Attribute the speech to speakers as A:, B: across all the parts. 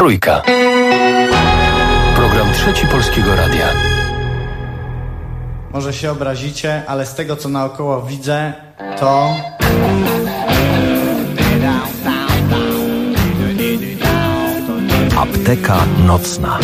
A: Trójka. Program Trzeci Polskiego Radia.
B: Może się obrazicie, ale z tego co naokoło widzę, to...
A: Apteka nocna.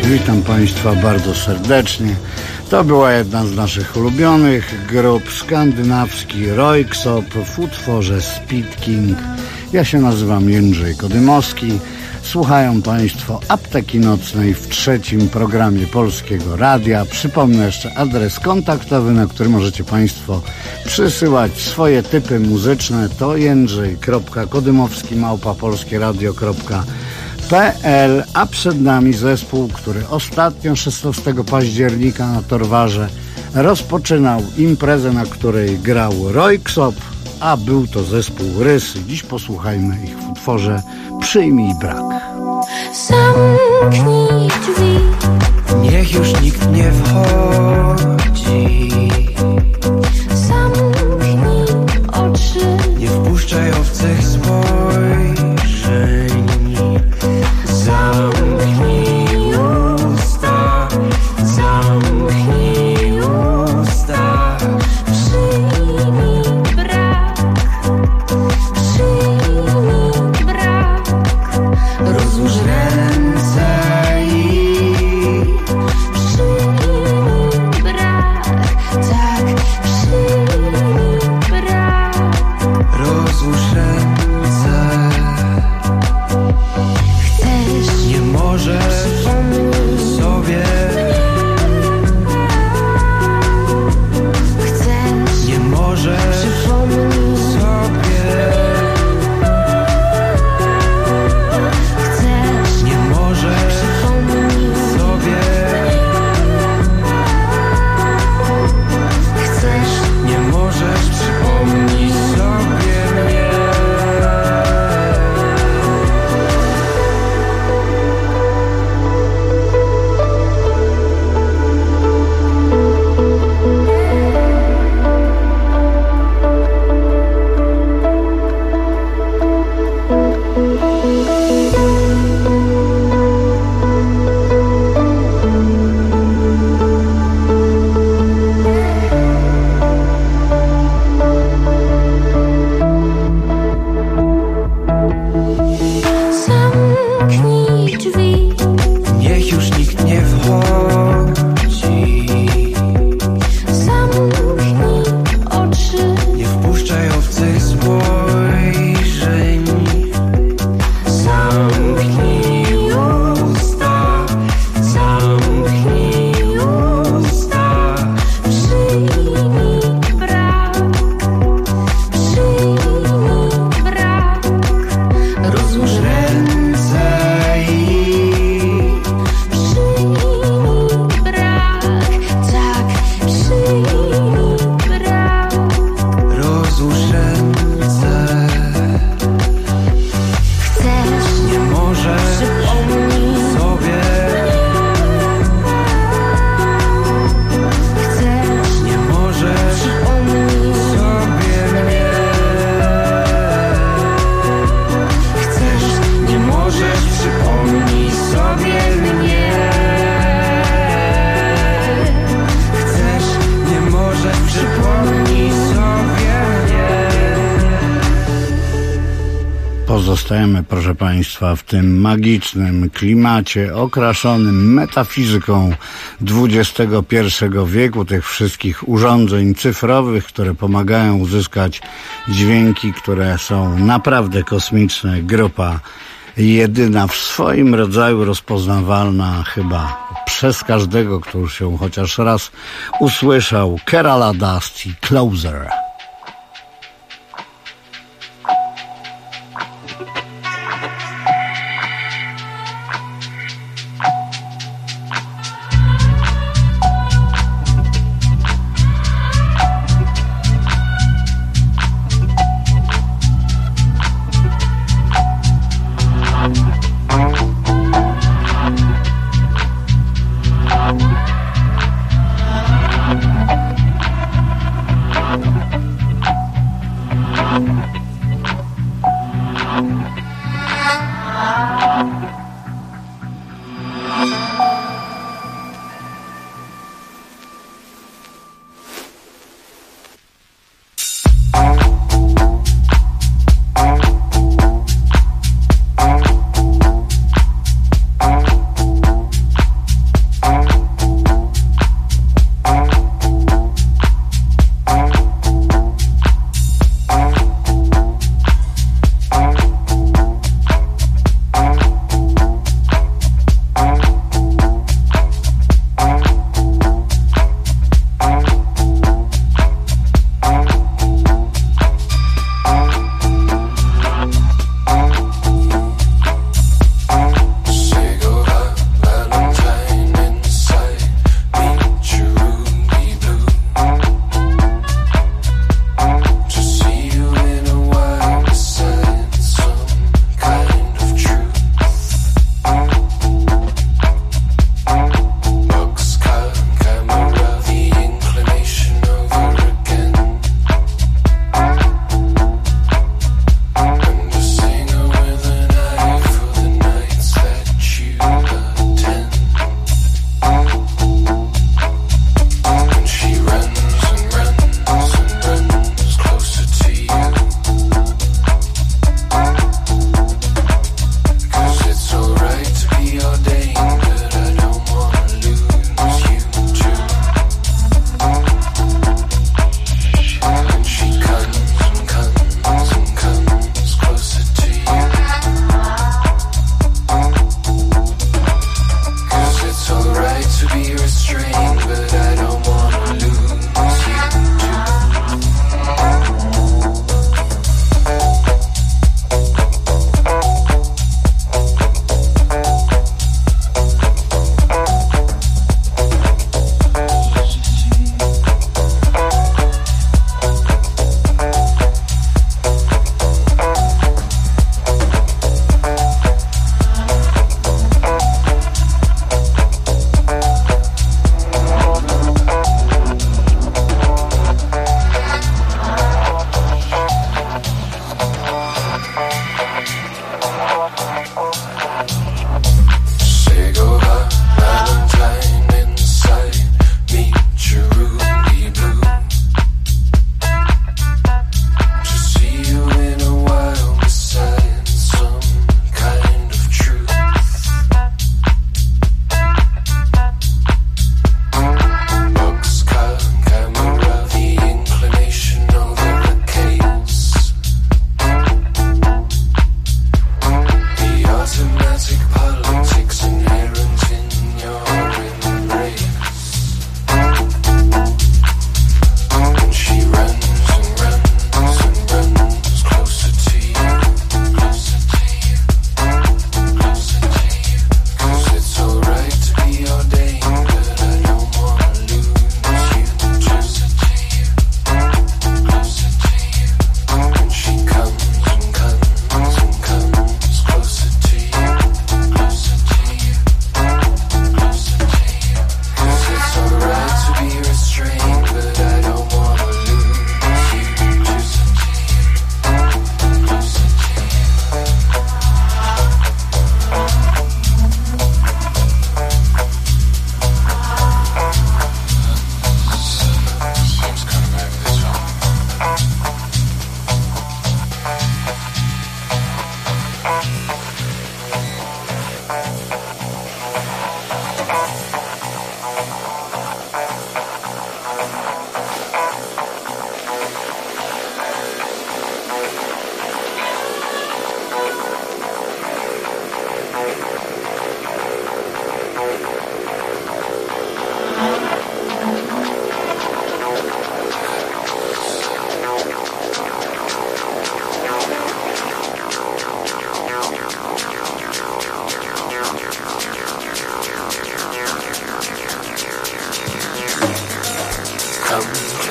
C: Witam Państwa bardzo serdecznie. To była jedna z naszych ulubionych grup, skandynawski Röyksopp w utworze Speed King. Ja się nazywam Jędrzej Kodymowski. Słuchają Państwo Apteki Nocnej w trzecim programie Polskiego Radia. Przypomnę jeszcze adres kontaktowy, na który możecie Państwo przysyłać swoje typy muzyczne. To jędrzej.kodymowski@polskieradio.pl, a przed nami zespół, który ostatnio 16 października na Torwarze rozpoczynał imprezę, na której grał Röyksopp, a był to zespół Rysy. Dziś posłuchajmy ich w utworze Przyjmij brak.
D: Zamknij drzwi,
E: niech już nikt nie wchodzi.
D: zamknij oczy,
E: Nie wpuszczaj obcych spojrzeń. Zamknij usta, zamknij usta.
D: przyjmij brak, przyjmij brak,
E: Rozłóż ręce i
D: przyjmij brak, tak, przyjmij brak.
E: rozłóż ręce.
D: Chcesz
E: Nie możesz sobie,
D: chcesz
E: nie możesz
D: przypomnij,
E: sobie,
D: chcesz
E: nie możesz
D: przypomnij,
E: sobie,
D: chcesz
E: nie możesz przypomnieć sobie mnie.
D: zamknij drzwi,
E: Niech już nikt nie wchodzi.
D: zamknij oczy,
E: Nie wpuszczaj obcych spojrzeń. Zamknij usta, zamknij usta.
D: przyjmij brak, przyjmij brak,
E: Rozłóż ręce i
D: przyjmij brak, tak, przyjmij brak.
E: rozłóż ręce.
D: Chcesz
E: Nie możesz
D: przypomnij,
E: sobie,
D: chcesz
E: nie możesz
D: przypomnij,
E: sobie mnie.
D: chcesz
E: Nie możesz przypomnieć sobie mnie. Chcesz, nie możesz przypomnieć sobie mnie.
C: Pozostajemy, proszę Państwa, w tym magicznym klimacie okraszonym metafizyką XXI wieku, tych wszystkich urządzeń cyfrowych, które pomagają uzyskać dźwięki, które są naprawdę kosmiczne. Grupa jedyna w swoim rodzaju, rozpoznawalna chyba przez każdego, kto już ją chociaż raz usłyszał. Kerala Dust i Closer.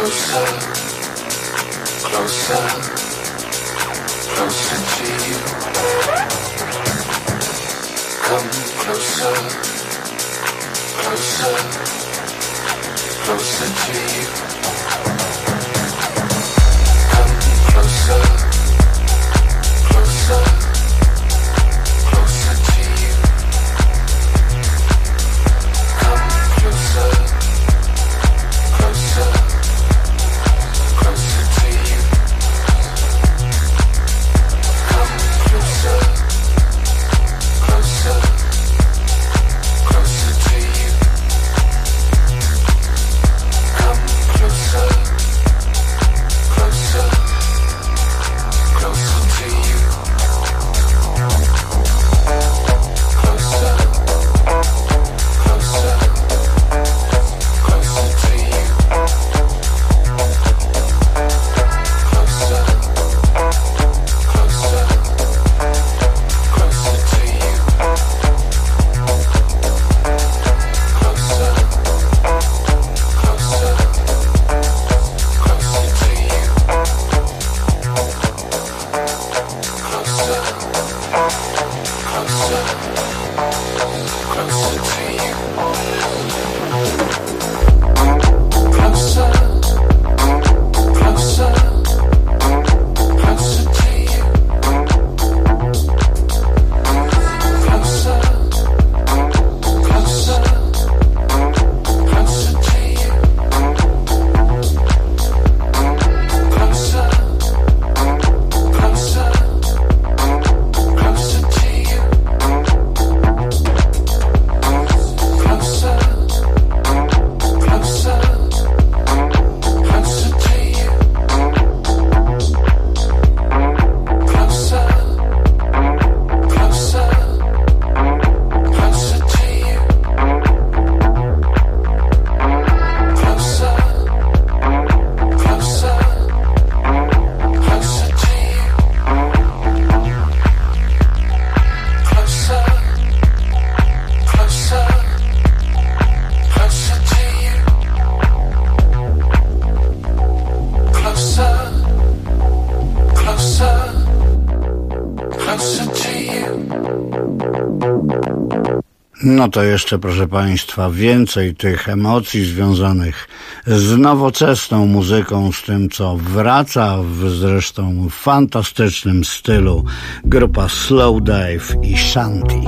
C: No to jeszcze, proszę Państwa, więcej tych emocji związanych z nowoczesną muzyką, z tym, co wraca w zresztą fantastycznym stylu grupa Slowdive i Shanti.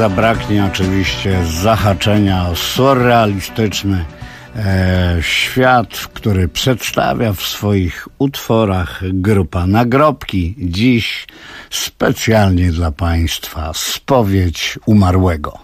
C: zabraknie oczywiście zahaczenia o surrealistyczny świat, który przedstawia w swoich utworach grupa Nagrobki. Dziś specjalnie dla Państwa spowiedź umarłego.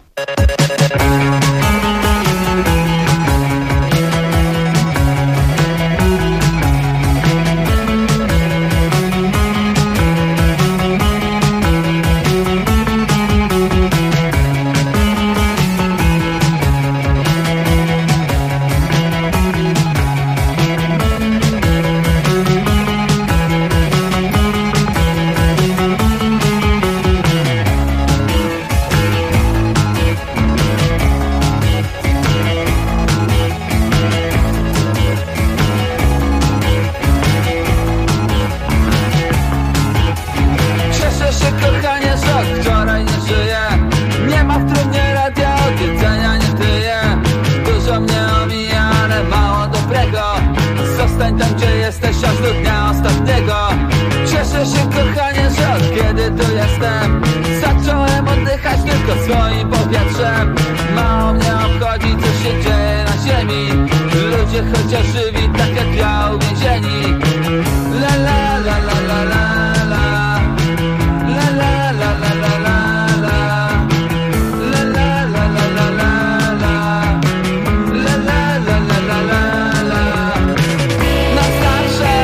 E: Swoim powietrzem mało mnie obchodzi, co się dzieje na ziemi. Ludzie chociaż żywi, tak jak ja uwięzieni. La la la la la la la. La la la la la la la. La la la la la la la. La la la la la la la. Na zawsze.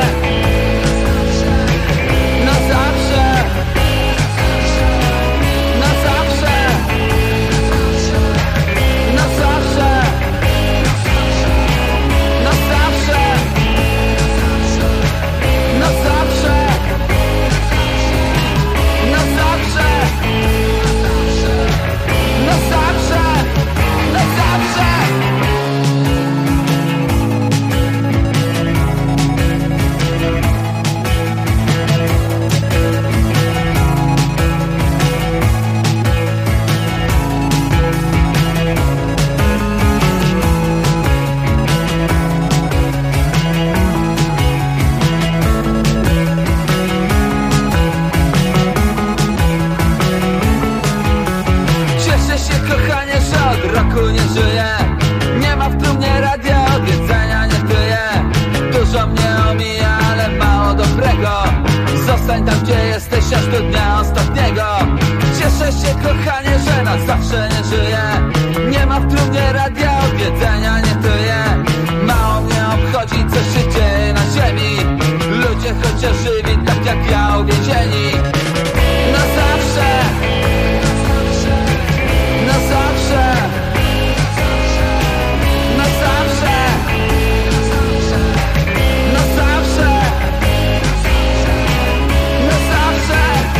E: Na zawsze. Na zawsze. Na zawsze, na zawsze, na zawsze, na zawsze, na zawsze, na zawsze. Roku nie żyję, nie ma w trumnie radia, od jedzenia nie tyję. Dużo mnie omija, ale mało dobrego. Zostań tam, gdzie jesteś, aż do dnia ostatniego. Cieszę się, kochanie, że na zawsze nie żyję. Nie ma w trumnie radia, od jedzenia nie tyję. Mało mnie obchodzi, co się dzieje na ziemi. Ludzie chociaż żywi, tak jak ja uwięzieni. Na zawsze. Na zawsze. Na zawsze. Na zawsze. Na zawsze.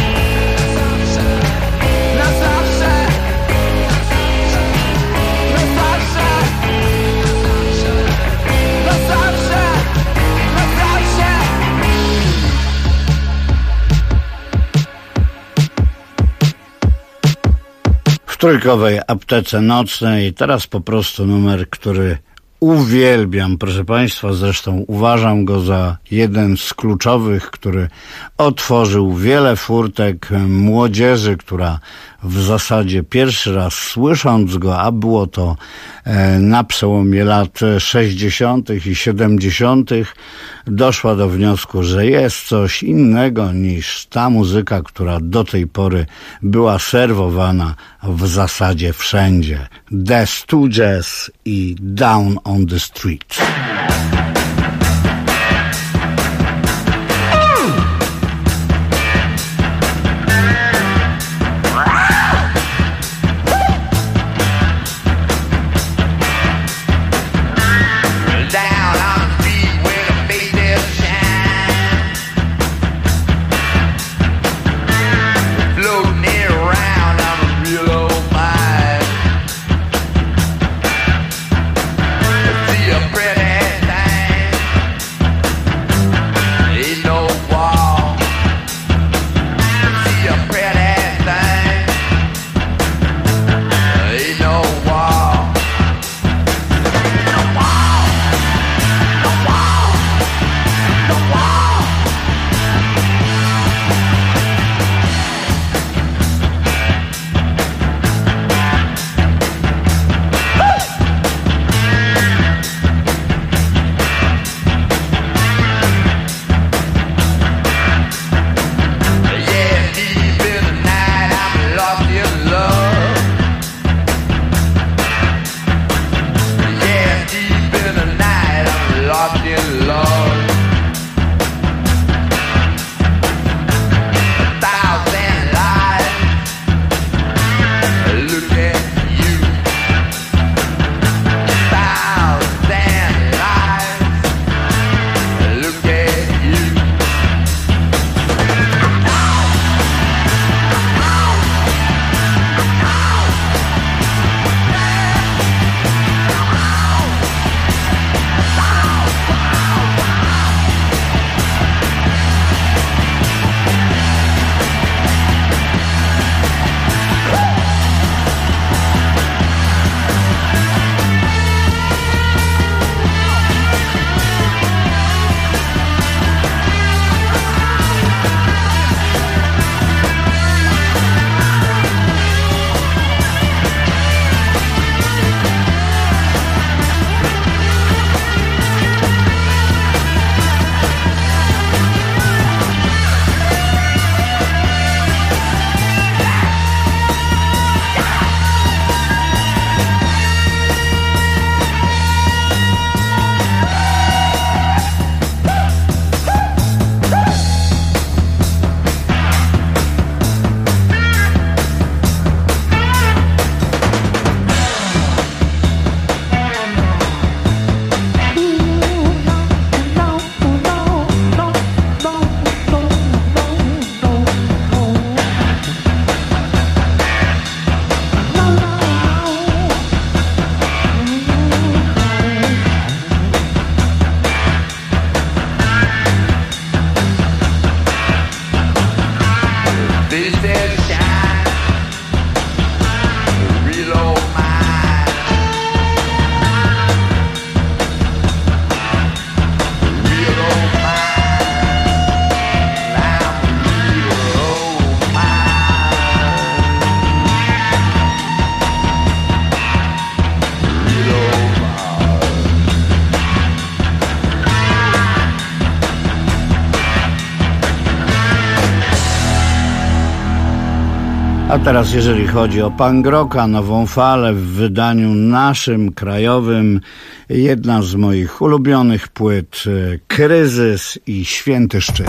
E: Na zawsze. Na zawsze. Na zawsze. Na zawsze.
C: W trójkowej aptece nocnej teraz po prostu numer, który uwielbiam, proszę Państwa, zresztą uważam go za jeden z kluczowych, który otworzył wiele furtek młodzieży, która w zasadzie pierwszy raz słysząc go, a było to na przełomie lat 60. i 70., doszła do wniosku, że jest coś innego niż ta muzyka, która do tej pory była serwowana w zasadzie wszędzie. The Stooges i Down on the Street.
F: Pretty
C: A teraz jeżeli chodzi o punk rocka, nową falę w wydaniu naszym, krajowym, jedna z moich ulubionych płyt, Kryzys i Święty Szczyt.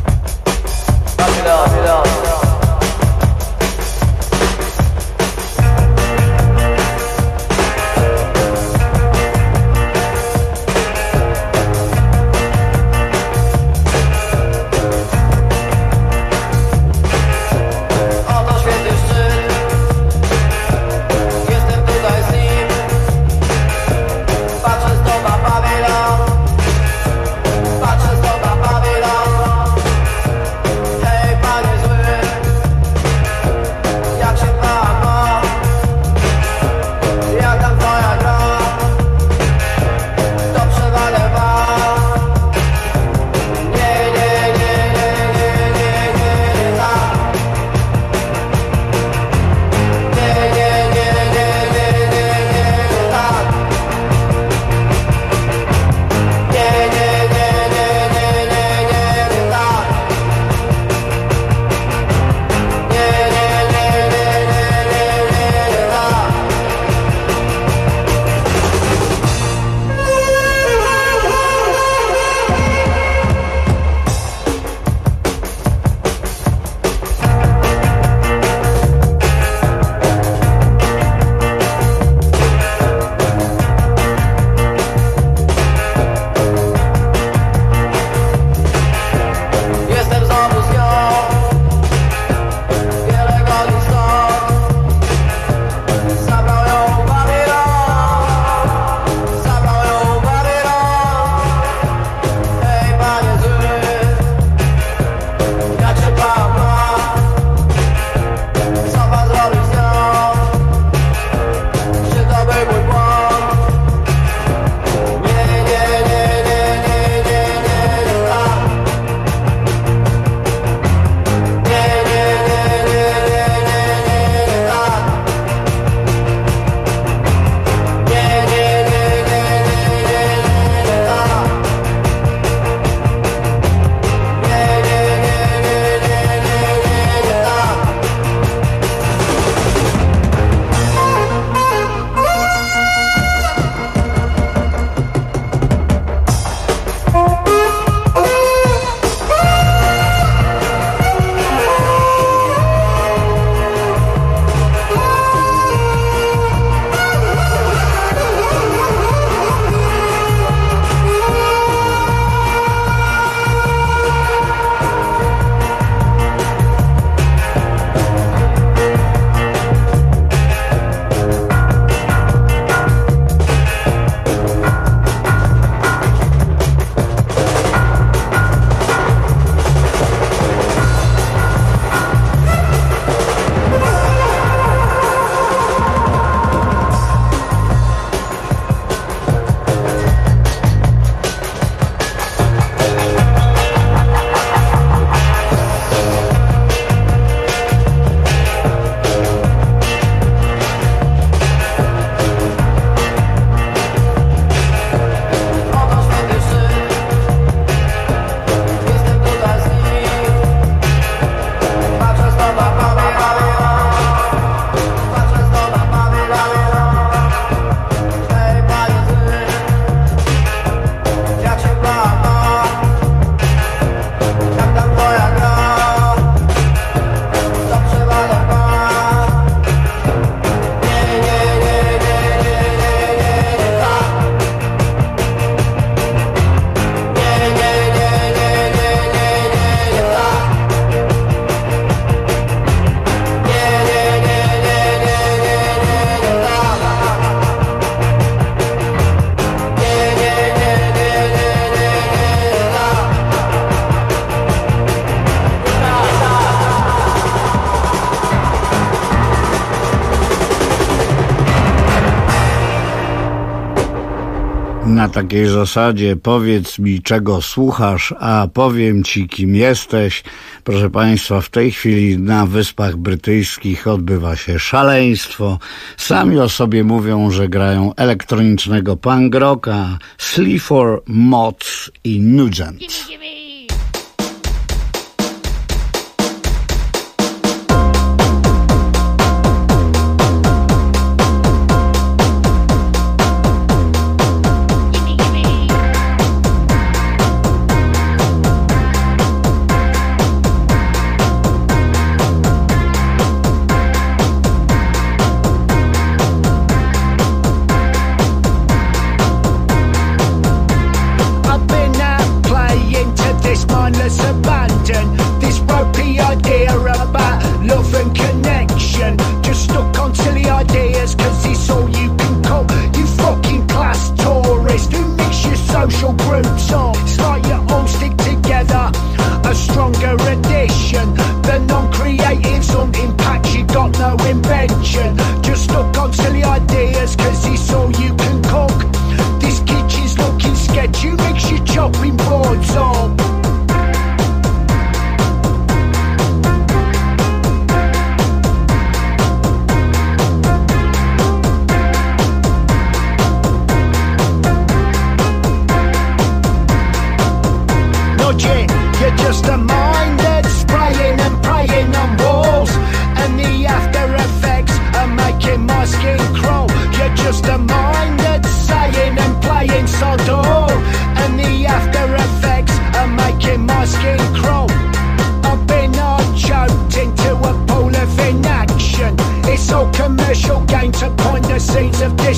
C: Na takiej zasadzie powiedz mi, czego słuchasz, a powiem ci, kim jesteś. Proszę Państwa, w tej chwili na Wyspach Brytyjskich odbywa się szaleństwo. Sami o sobie mówią, że grają elektronicznego punk rocka, Sleaford Mods i Nugent.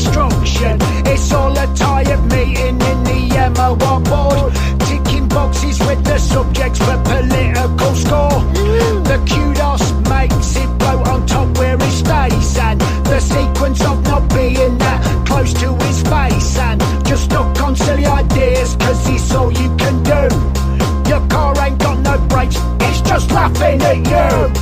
F: destruction. It's all a tired meeting in the MOR board, ticking boxes with the subjects for political score. The kudos makes it bloat on top where it stays, and the sequence of not being that close to his face, and just look on silly ideas, cause it's all you can do. Your car ain't got no brakes, it's just laughing at you.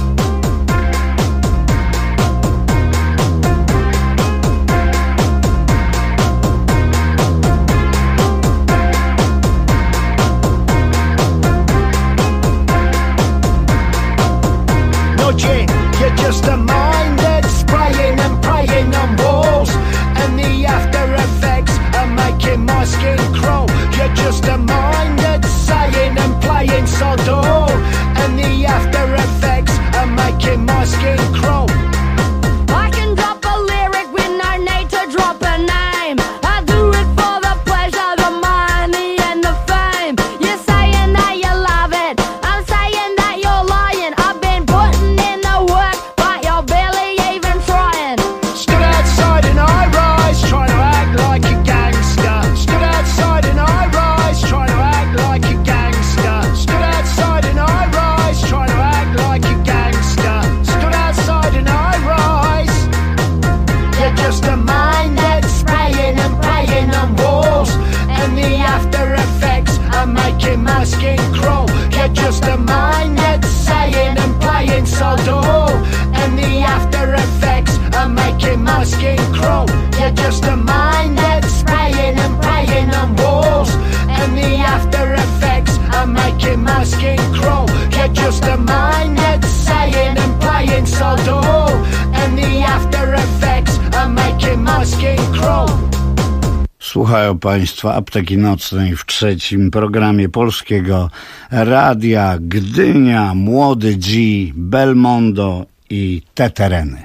F: You're just a mind that's spraying and praying on walls, and the after effects are making my skin crawl. You're just a mind that's saying and playing sod all, and the after effects are making my skin crawl.
D: I can drop a lyric with no need to drop a name. I do it for the pleasure, the money and the fame. You're saying that you love it, I'm saying that you're lying. I've been putting in the work, but you're barely even trying.
F: Stood outside in high rise, trying to act like a gangster. Stood outside in high rise, trying to act like a gangster. Stood outside in high rise, trying to act like a gangster. Stood outside in high rise. You're just a mind that's spraying and praying on walls, and the after effects are making my skin crawl. You're just a mind that's saying and playing sod all, and the after effects are making my skin crawl. You're just a mind that's spraying and praying on walls, and the after effects are making my skin crawl. You're just a mind that's saying and playing sod all, and the after effects are making my skin crawl.
C: Słuchają Państwa Apteki Nocnej w trzecim programie Polskiego Radia. Gdynia, Młody G, Belmondo i te tereny.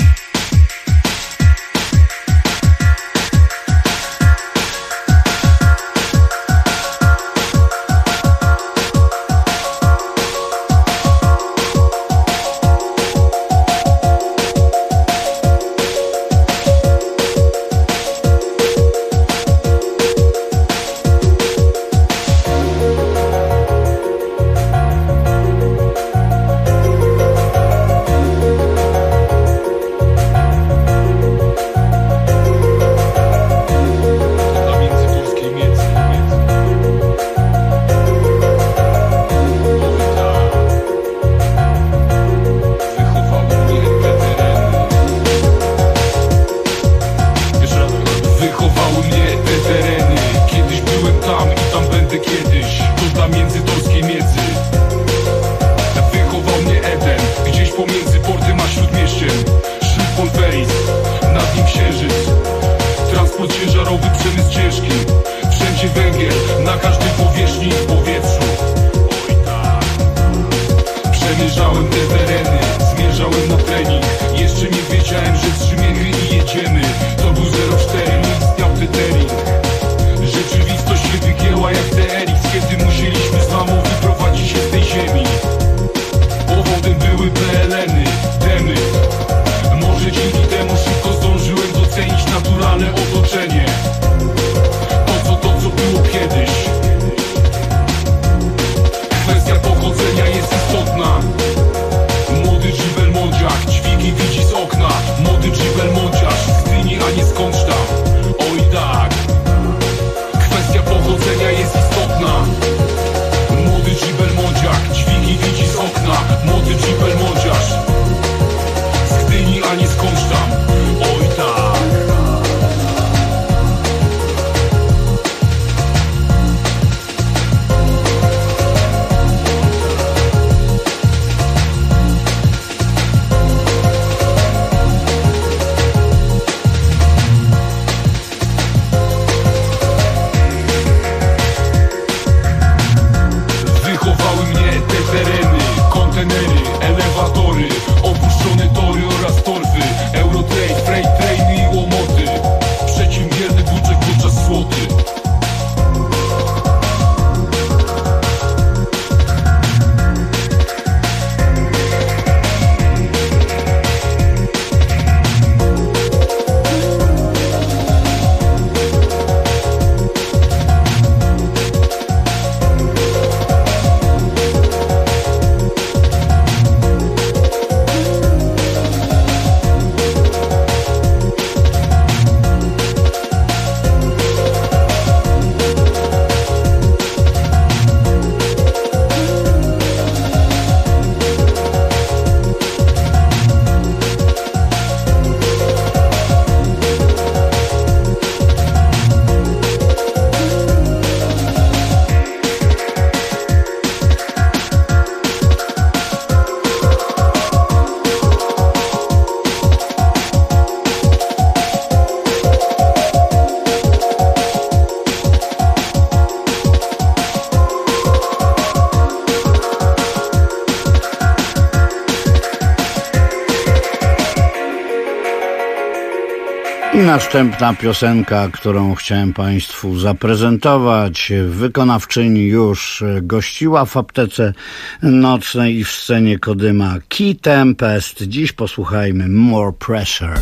C: następna piosenka, którą chciałem Państwu zaprezentować, wykonawczyni już gościła w aptece nocnej i w scenie Kodyma Key Tempest. Dziś posłuchajmy More Pressure.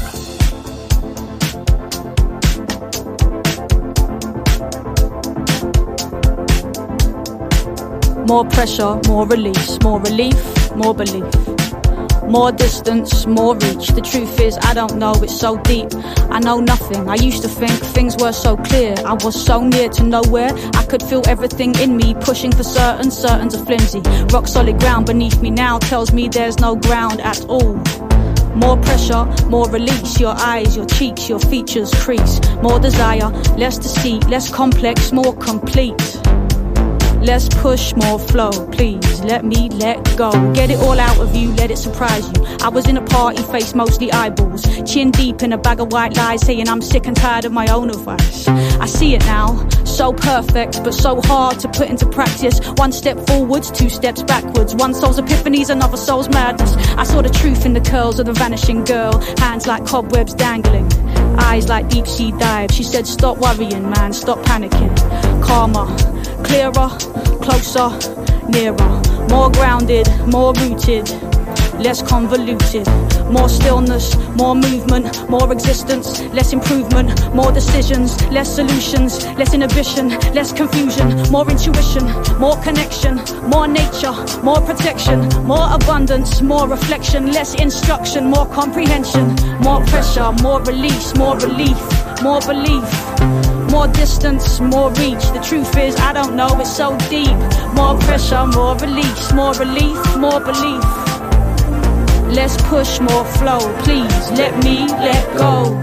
G: More pressure, more release, more relief, more belief. More distance, more reach. The truth is, I don't know, it's so deep. I know nothing. I used to think things were so clear. I was so near to nowhere. I could feel everything in me, pushing for certain, certain's a flimsy. Rock solid ground beneath me now tells me there's no ground at all. More pressure, more release. Your eyes, your cheeks, your features crease. More desire, less deceit, less complex, more complete. Less push, more flow, please let me let go. Get it all out of you, let it surprise you. I was in a party, face mostly eyeballs, chin deep in a bag of white lies, saying I'm sick and tired of my own advice. I see it now, so perfect, but so hard to put into practice. One step forwards, two steps backwards. One soul's epiphanies, another soul's madness. I saw the truth in the curls of the vanishing girl, hands like cobwebs dangling, eyes like deep sea dives. She said stop worrying man, stop panicking. Calmer, clearer, closer, nearer. More grounded, more rooted, less convoluted. More stillness, more movement, more existence, less improvement. More decisions, less solutions, less inhibition, less confusion. More intuition, more connection, more nature, more protection. More abundance, more reflection, less instruction, more comprehension. More pressure, more release, more relief, more belief. More distance, more reach. The truth is, I don't know, it's so deep. More pressure, more release, more relief, more belief. Less push, more flow. Please let me let go.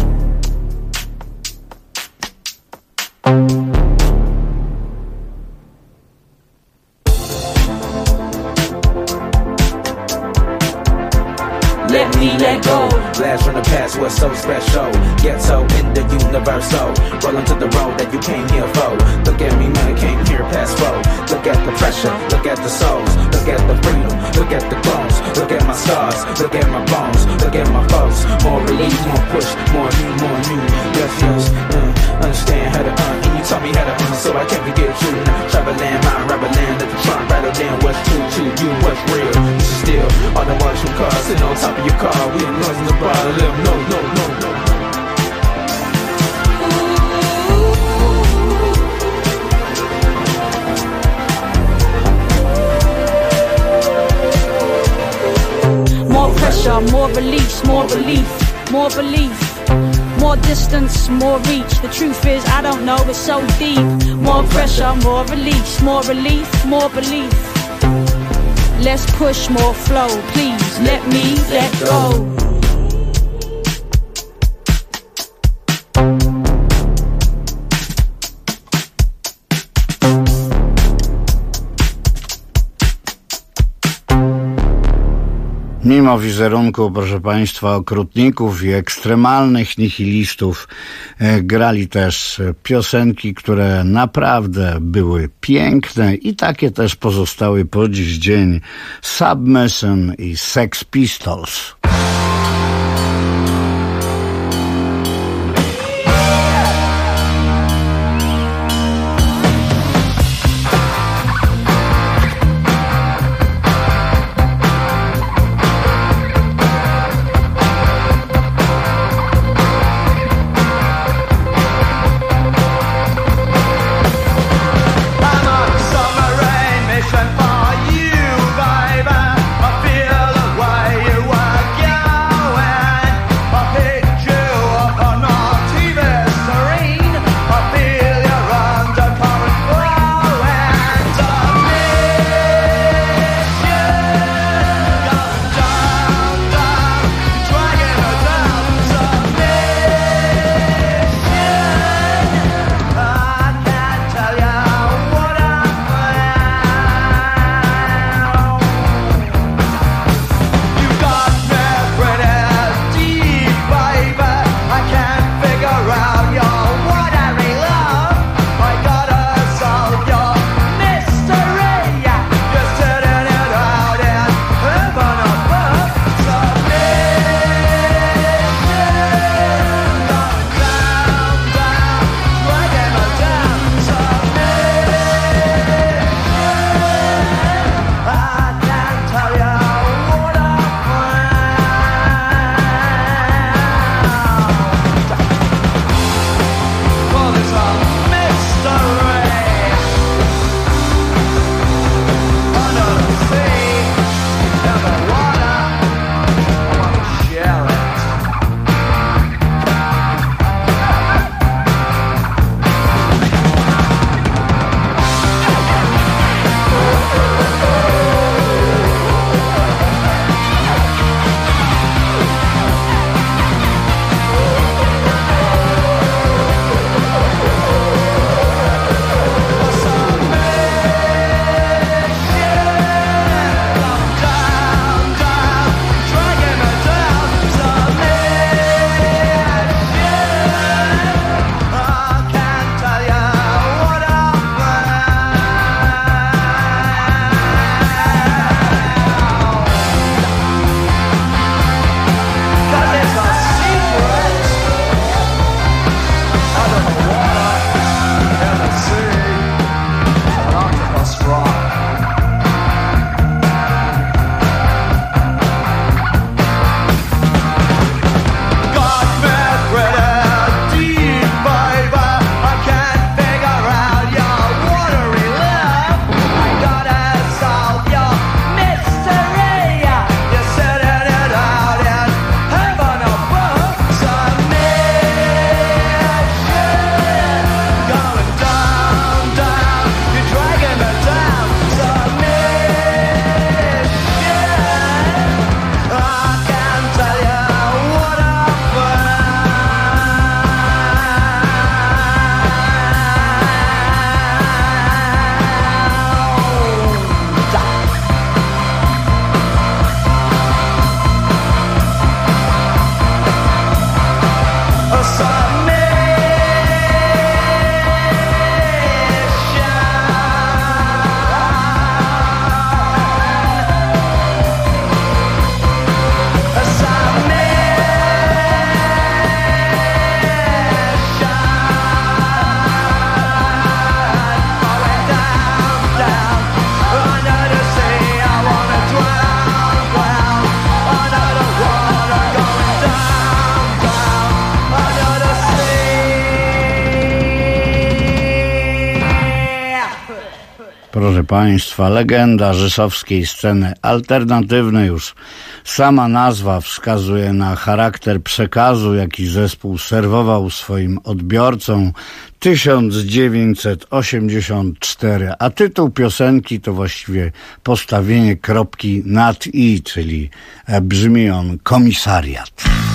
G: Let me let go.
H: Blast from the past, what's so special? Ghetto in the universal. Rolling to the road that you came here for. Look at me, man, came here past four. Look at the pressure, look at the souls. Look at the freedom, look at the clones. Look at my stars, look at my bones. Look at my foes. More relief, more push, more you, more you. Yes, yes, understand how to and you taught me how to so I can't forget you. Traveling, my rubber land, let the trunk rattle down. What's true to you, what's real? This is still all the watch from cars sitting on top of your car. We ain't nothing to bother them, no, no, no, no.
G: More pressure, more release, more relief, more belief. More distance, more reach. The truth is, I don't know, it's so deep. More pressure, more release, more relief, more belief. Less push, more flow. Please let me let go.
C: Mimo wizerunku, proszę Państwa, okrutników i ekstremalnych nihilistów, grali też piosenki, które naprawdę były piękne i takie też pozostały po dziś dzień. Submission i Sex Pistols.
F: For you, baby, I feel the way you work
C: Proszę Państwa, legenda rzeszowskiej sceny alternatywnej, już sama nazwa wskazuje na charakter przekazu, jaki zespół serwował swoim odbiorcom. 1984, a tytuł piosenki to właściwie postawienie kropki nad i, czyli brzmi on Komisariat.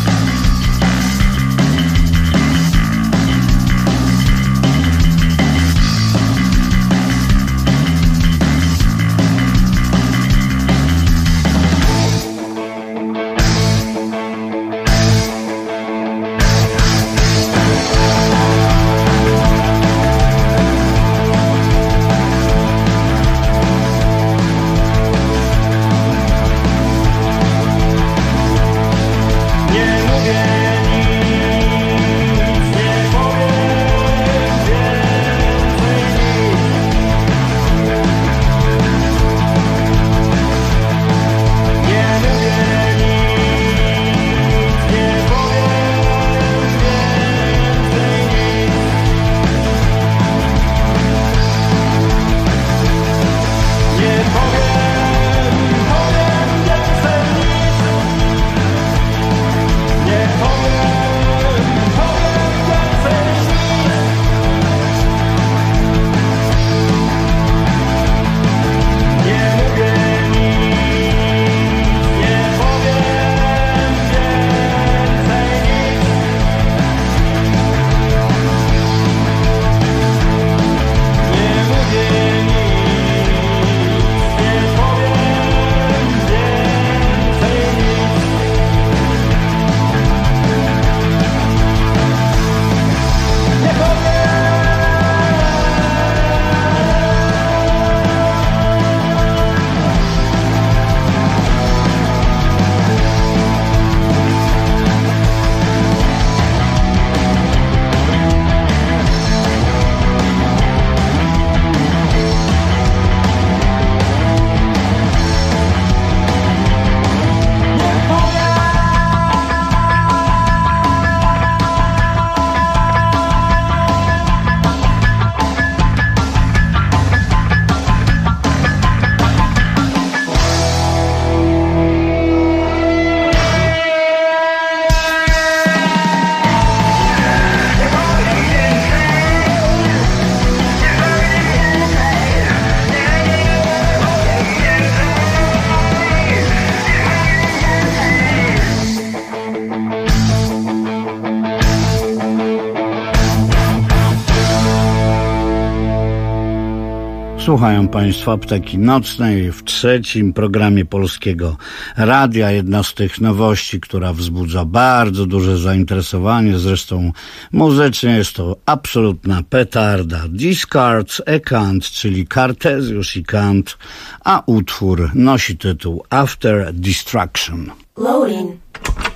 C: Słuchają Państwo Apteki Nocnej w trzecim programie Polskiego Radia. Jedna z tych nowości, która wzbudza bardzo duże zainteresowanie, zresztą muzycznie jest to absolutna petarda. Discards a Kant, czyli Kartezjusz i Kant, a utwór nosi tytuł After Destruction.
I: Loading.